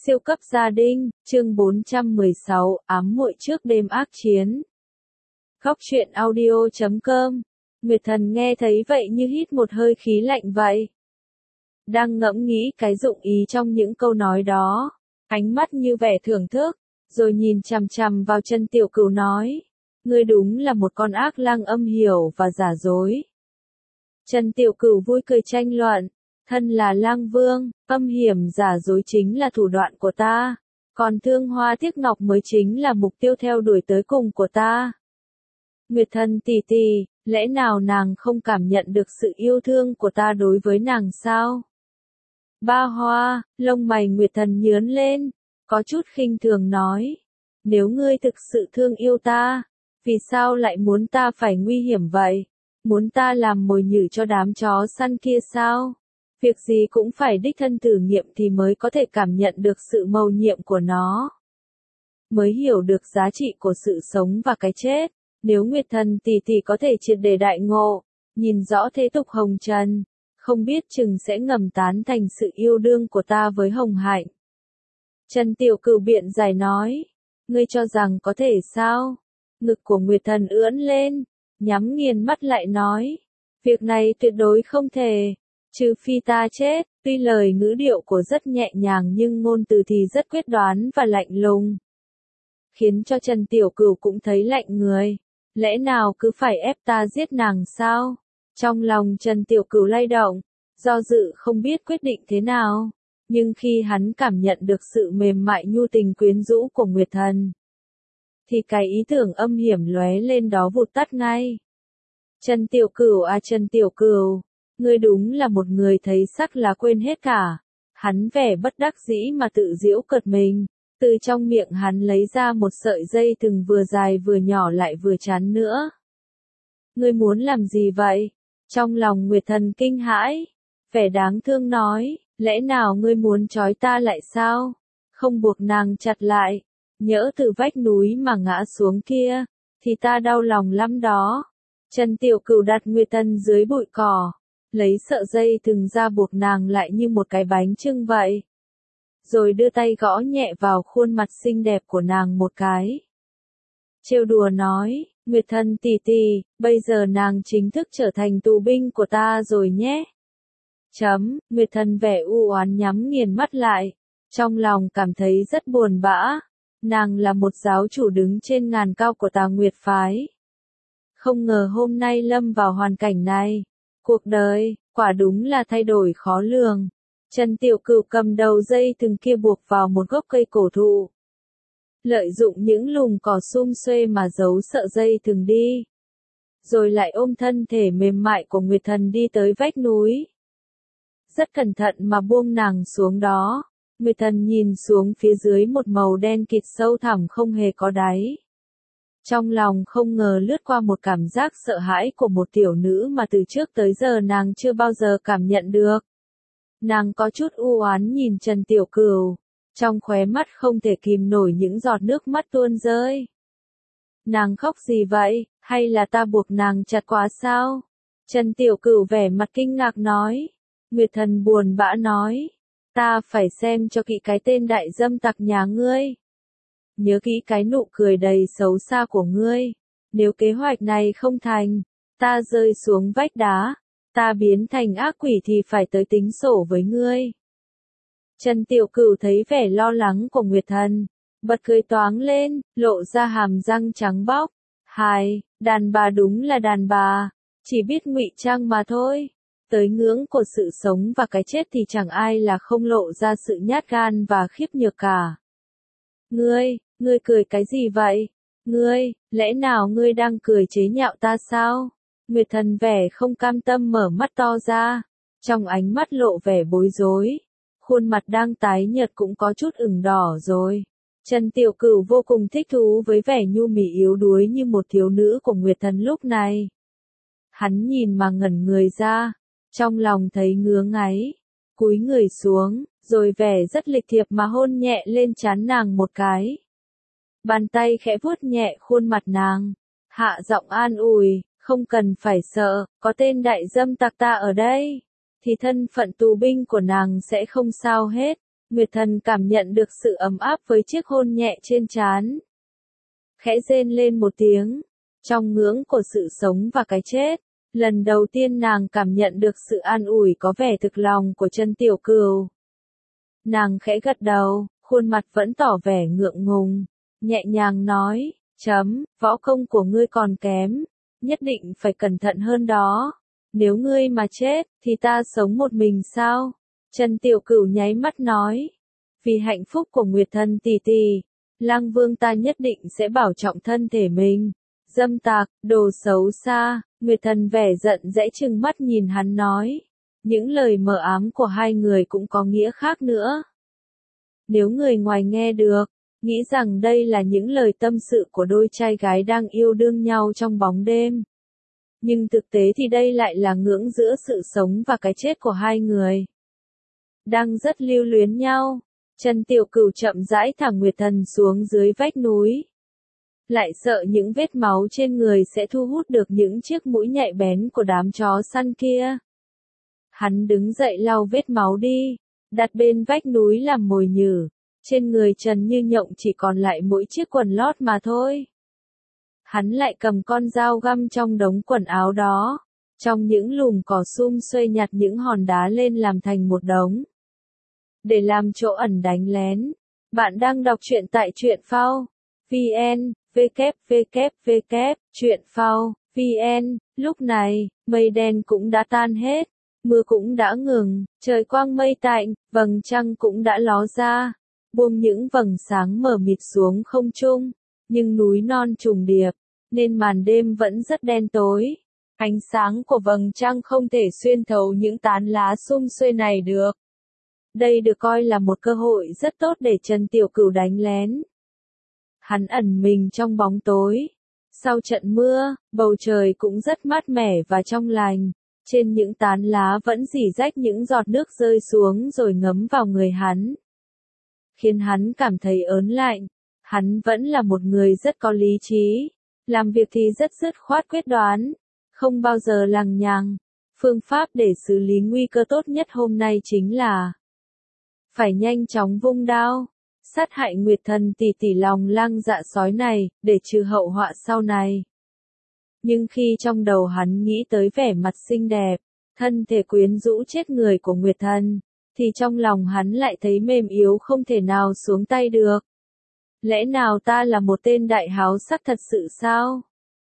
Siêu cấp gia đình, chương 416, ám muội trước đêm ác chiến. Góc truyện audio.com. Nguyệt Thần nghe thấy vậy như hít một hơi khí lạnh vậy. Đang ngẫm nghĩ cái dụng ý trong những câu nói đó, ánh mắt như vẻ thưởng thức, rồi nhìn chằm chằm vào Chân Tiểu Cửu nói, ngươi đúng là một con ác lang âm hiểm và giả dối. Chân Tiểu Cửu vui cười tranh luận, thân là lang vương, âm hiểm giả dối chính là thủ đoạn của ta, còn thương hoa tiếc ngọc mới chính là mục tiêu theo đuổi tới cùng của ta. Nguyệt Thần tỷ tỷ, lẽ nào nàng không cảm nhận được sự yêu thương của ta đối với nàng sao? Ba Hoa, lông mày Nguyệt Thần nhướng lên, có chút khinh thường nói, nếu ngươi thực sự thương yêu ta, vì sao lại muốn ta phải nguy hiểm vậy? Muốn ta làm mồi nhử cho đám chó săn kia sao? Việc gì cũng phải đích thân thử nghiệm thì mới có thể cảm nhận được sự mầu nhiệm của nó. Mới hiểu được giá trị của sự sống và cái chết. Nếu Nguyệt Thần tỷ tỷ có thể triệt để đại ngộ, nhìn rõ thế tục hồng trần, không biết chừng sẽ ngầm tán thành sự yêu đương của ta với Hồng Hạnh. Chân Tiểu Cửu biện giải nói, ngươi cho rằng có thể sao? Ngực của Nguyệt Thần ưỡn lên, nhắm nghiền mắt lại nói, việc này tuyệt đối không thể, trừ phi ta chết. Tuy lời ngữ điệu của rất nhẹ nhàng nhưng ngôn từ thì rất quyết đoán và lạnh lùng, khiến cho Chân Tiểu Cửu cũng thấy lạnh người. Lẽ nào cứ phải ép ta giết nàng sao? Trong lòng Chân Tiểu Cửu lay động, do dự không biết quyết định thế nào, nhưng khi hắn cảm nhận được sự mềm mại nhu tình quyến rũ của Nguyệt Thần, thì cái ý tưởng âm hiểm lóe lên đó vụt tắt ngay. Chân Tiểu Cửu à, Chân Tiểu Cửu, ngươi đúng là một người thấy sắc là quên hết cả. Hắn vẻ bất đắc dĩ mà tự giễu cợt mình, từ trong miệng hắn lấy ra một sợi dây thừng vừa dài vừa nhỏ lại vừa chán nữa. Ngươi muốn làm gì vậy? Trong lòng Nguyệt Thần kinh hãi, vẻ đáng thương nói, lẽ nào ngươi muốn trói ta lại sao? Không buộc nàng chặt lại, nhỡ từ vách núi mà ngã xuống kia, thì ta đau lòng lắm đó. Chân Tiểu Cửu đặt Nguyệt Thần dưới bụi cỏ, lấy sợi dây thừng ra buộc nàng lại như một cái bánh chưng vậy. Rồi đưa tay gõ nhẹ vào khuôn mặt xinh đẹp của nàng một cái. Trêu đùa nói, Nguyệt Thần tỷ tỷ, bây giờ nàng chính thức trở thành tù binh của ta rồi nhé. Nguyệt Thần vẻ u oán nhắm nghiền mắt lại, trong lòng cảm thấy rất buồn bã. Nàng là một giáo chủ đứng trên ngàn cao của Tà Nguyệt phái. Không ngờ hôm nay lâm vào hoàn cảnh này. Cuộc đời, quả đúng là thay đổi khó lường. Chân Tiểu Cửu cầm đầu dây thừng kia buộc vào một gốc cây cổ thụ. Lợi dụng những lùm cỏ sum xuê mà giấu sợi dây thừng đi. Rồi lại ôm thân thể mềm mại của Nguyệt Thần đi tới vách núi. Rất cẩn thận mà buông nàng xuống đó. Nguyệt Thần nhìn xuống phía dưới một màu đen kịt sâu thẳm không hề có đáy. Trong lòng không ngờ lướt qua một cảm giác sợ hãi của một tiểu nữ mà từ trước tới giờ nàng chưa bao giờ cảm nhận được. Nàng có chút u oán nhìn Chân Tiểu Cửu, trong khóe mắt không thể kìm nổi những giọt nước mắt tuôn rơi. Nàng khóc gì vậy, hay là ta buộc nàng chặt quá sao? Chân Tiểu Cửu vẻ mặt kinh ngạc nói. Nguyệt Thần buồn bã nói, ta phải xem cho kỹ cái tên đại dâm tặc nhà ngươi. Nhớ kỹ cái nụ cười đầy xấu xa của ngươi. Nếu kế hoạch này không thành, ta rơi xuống vách đá, ta biến thành ác quỷ thì phải tới tính sổ với ngươi. Chân Tiểu Cửu thấy vẻ lo lắng của Nguyệt Thần, bật cười toáng lên, lộ ra hàm răng trắng bóc. Hài, đàn bà đúng là đàn bà, chỉ biết ngụy trang mà thôi. Tới ngưỡng của sự sống và cái chết thì chẳng ai là không lộ ra sự nhát gan và khiếp nhược cả. Ngươi cười cái gì vậy? Lẽ nào ngươi đang cười chế nhạo ta sao? Nguyệt Thần vẻ không cam tâm mở mắt to ra, trong ánh mắt lộ vẻ bối rối, khuôn mặt đang tái nhợt cũng có chút ửng đỏ rồi. Chân Tiểu Cửu vô cùng thích thú với vẻ nhu mì yếu đuối như một thiếu nữ của Nguyệt Thần lúc này. Hắn nhìn mà ngẩn người ra, trong lòng thấy ngứa ngáy, cúi người xuống, rồi vẻ rất lịch thiệp mà hôn nhẹ lên trán nàng một cái. Bàn tay khẽ vuốt nhẹ khuôn mặt nàng, hạ giọng an ủi, không cần phải sợ, có tên đại dâm tặc ta ở đây, thì thân phận tù binh của nàng sẽ không sao hết. Nguyệt Thần cảm nhận được sự ấm áp với chiếc hôn nhẹ trên trán. Khẽ rên lên một tiếng, trong ngưỡng của sự sống và cái chết, lần đầu tiên nàng cảm nhận được sự an ủi có vẻ thực lòng của Trần Tiểu Cửu. Nàng khẽ gật đầu, khuôn mặt vẫn tỏ vẻ ngượng ngùng, nhẹ nhàng nói, võ công của ngươi còn kém, nhất định phải cẩn thận hơn đó. Nếu ngươi mà chết, thì ta sống một mình sao? Trần Tiểu Cửu nháy mắt nói, vì hạnh phúc của Nguyệt Thần tỷ tỷ, Lang Vương ta nhất định sẽ bảo trọng thân thể mình. Dâm tặc, đồ xấu xa, Nguyệt Thần vẻ giận dễ trừng mắt nhìn hắn nói. Những lời mờ ám của hai người cũng có nghĩa khác nữa. Nếu người ngoài nghe được, nghĩ rằng đây là những lời tâm sự của đôi trai gái đang yêu đương nhau trong bóng đêm. Nhưng thực tế thì đây lại là ngưỡng giữa sự sống và cái chết của hai người. Đang rất lưu luyến nhau, Trần Tiểu Cửu chậm rãi thả Nguyệt Thần xuống dưới vách núi. Lại sợ những vết máu trên người sẽ thu hút được những chiếc mũi nhạy bén của đám chó săn kia. Hắn đứng dậy lau vết máu đi, đặt bên vách núi làm mồi nhử. Trên người Trần Như Nhộng chỉ còn lại mỗi chiếc quần lót mà thôi. Hắn lại cầm con dao găm trong đống quần áo đó. Trong những lùm cỏ sum xuê nhặt những hòn đá lên làm thành một đống. Để làm chỗ ẩn đánh lén. Bạn đang đọc truyện tại truyện phao. VN, www, truyện phao, VN. Lúc này, mây đen cũng đã tan hết. Mưa cũng đã ngừng, trời quang mây tạnh, vầng trăng cũng đã ló ra. Buông những vầng sáng mờ mịt xuống không trung, nhưng núi non trùng điệp, nên màn đêm vẫn rất đen tối. Ánh sáng của vầng trăng không thể xuyên thấu những tán lá sum xuê này được. Đây được coi là một cơ hội rất tốt để Trần Tiểu Cửu đánh lén. Hắn ẩn mình trong bóng tối. Sau trận mưa, bầu trời cũng rất mát mẻ và trong lành. Trên những tán lá vẫn rỉ rách những giọt nước rơi xuống rồi ngấm vào người hắn. Khiến hắn cảm thấy ớn lạnh. Hắn vẫn là một người rất có lý trí. Làm việc thì rất dứt khoát quyết đoán. Không bao giờ lằng nhằng. Phương pháp để xử lý nguy cơ tốt nhất hôm nay chính là phải nhanh chóng vung đao. Sát hại Nguyệt Thần tỷ tỷ lòng lang dạ sói này, để trừ hậu họa sau này. Nhưng khi trong đầu hắn nghĩ tới vẻ mặt xinh đẹp, thân thể quyến rũ chết người của Nguyệt Thần, thì trong lòng hắn lại thấy mềm yếu không thể nào xuống tay được. Lẽ nào ta là một tên đại háo sắc thật sự sao?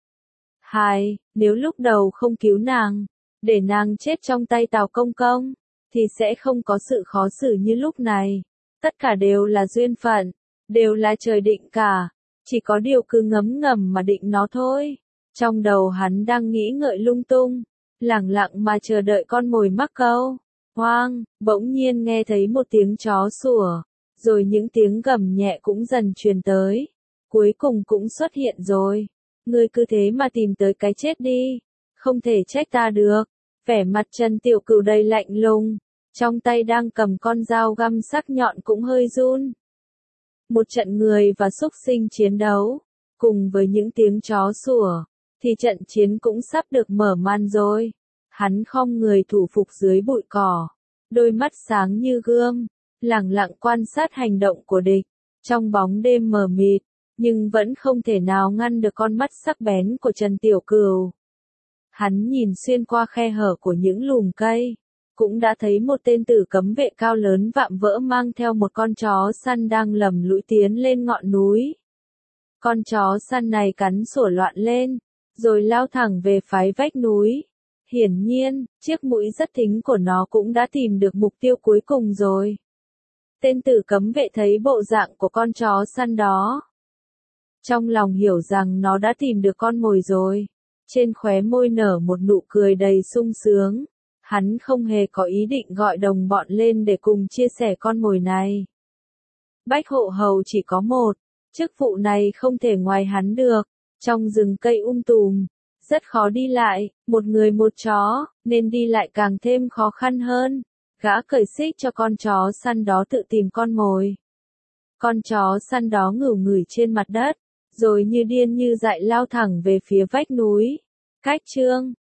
Nếu lúc đầu không cứu nàng, để nàng chết trong tay Tào Công Công, thì sẽ không có sự khó xử như lúc này. Tất cả đều là duyên phận, đều là trời định cả, chỉ có điều cứ ngấm ngầm mà định nó thôi. Trong đầu hắn đang nghĩ ngợi lung tung, lẳng lặng mà chờ đợi con mồi mắc câu. Hoang, bỗng nhiên nghe thấy một tiếng chó sủa, rồi những tiếng gầm nhẹ cũng dần truyền tới. Cuối cùng cũng xuất hiện rồi. Ngươi cứ thế mà tìm tới cái chết đi, không thể trách ta được. Vẻ mặt Trần Tiểu Cửu đầy lạnh lùng, trong tay đang cầm con dao găm sắc nhọn cũng hơi run. Một trận người và súc sinh chiến đấu, cùng với những tiếng chó sủa, thì trận chiến cũng sắp được mở màn rồi. Hắn khom người thủ phục dưới bụi cỏ, đôi mắt sáng như gươm, lẳng lặng quan sát hành động của địch. Trong bóng đêm mờ mịt, nhưng vẫn không thể nào ngăn được con mắt sắc bén của Trần Tiểu Cửu. Hắn nhìn xuyên qua khe hở của những lùm cây, cũng đã thấy một tên tử cấm vệ cao lớn vạm vỡ mang theo một con chó săn đang lầm lũi tiến lên ngọn núi. Con chó săn này cắn sủa loạn lên, rồi lao thẳng về phái vách núi. Hiển nhiên, chiếc mũi rất thính của nó cũng đã tìm được mục tiêu cuối cùng rồi. Tên tử cấm vệ thấy bộ dạng của con chó săn đó. Trong lòng hiểu rằng nó đã tìm được con mồi rồi. Trên khóe môi nở một nụ cười đầy sung sướng. Hắn không hề có ý định gọi đồng bọn lên để cùng chia sẻ con mồi này. Bách hộ hầu chỉ có một, chức vụ này không thể ngoài hắn được. Trong rừng cây tùm, rất khó đi lại, một người một chó, nên đi lại càng thêm khó khăn hơn. Gã cởi xích cho con chó săn đó tự tìm con mồi. Con chó săn đó ngửu ngửi trên mặt đất, rồi như điên như dại lao thẳng về phía vách núi. Cách chương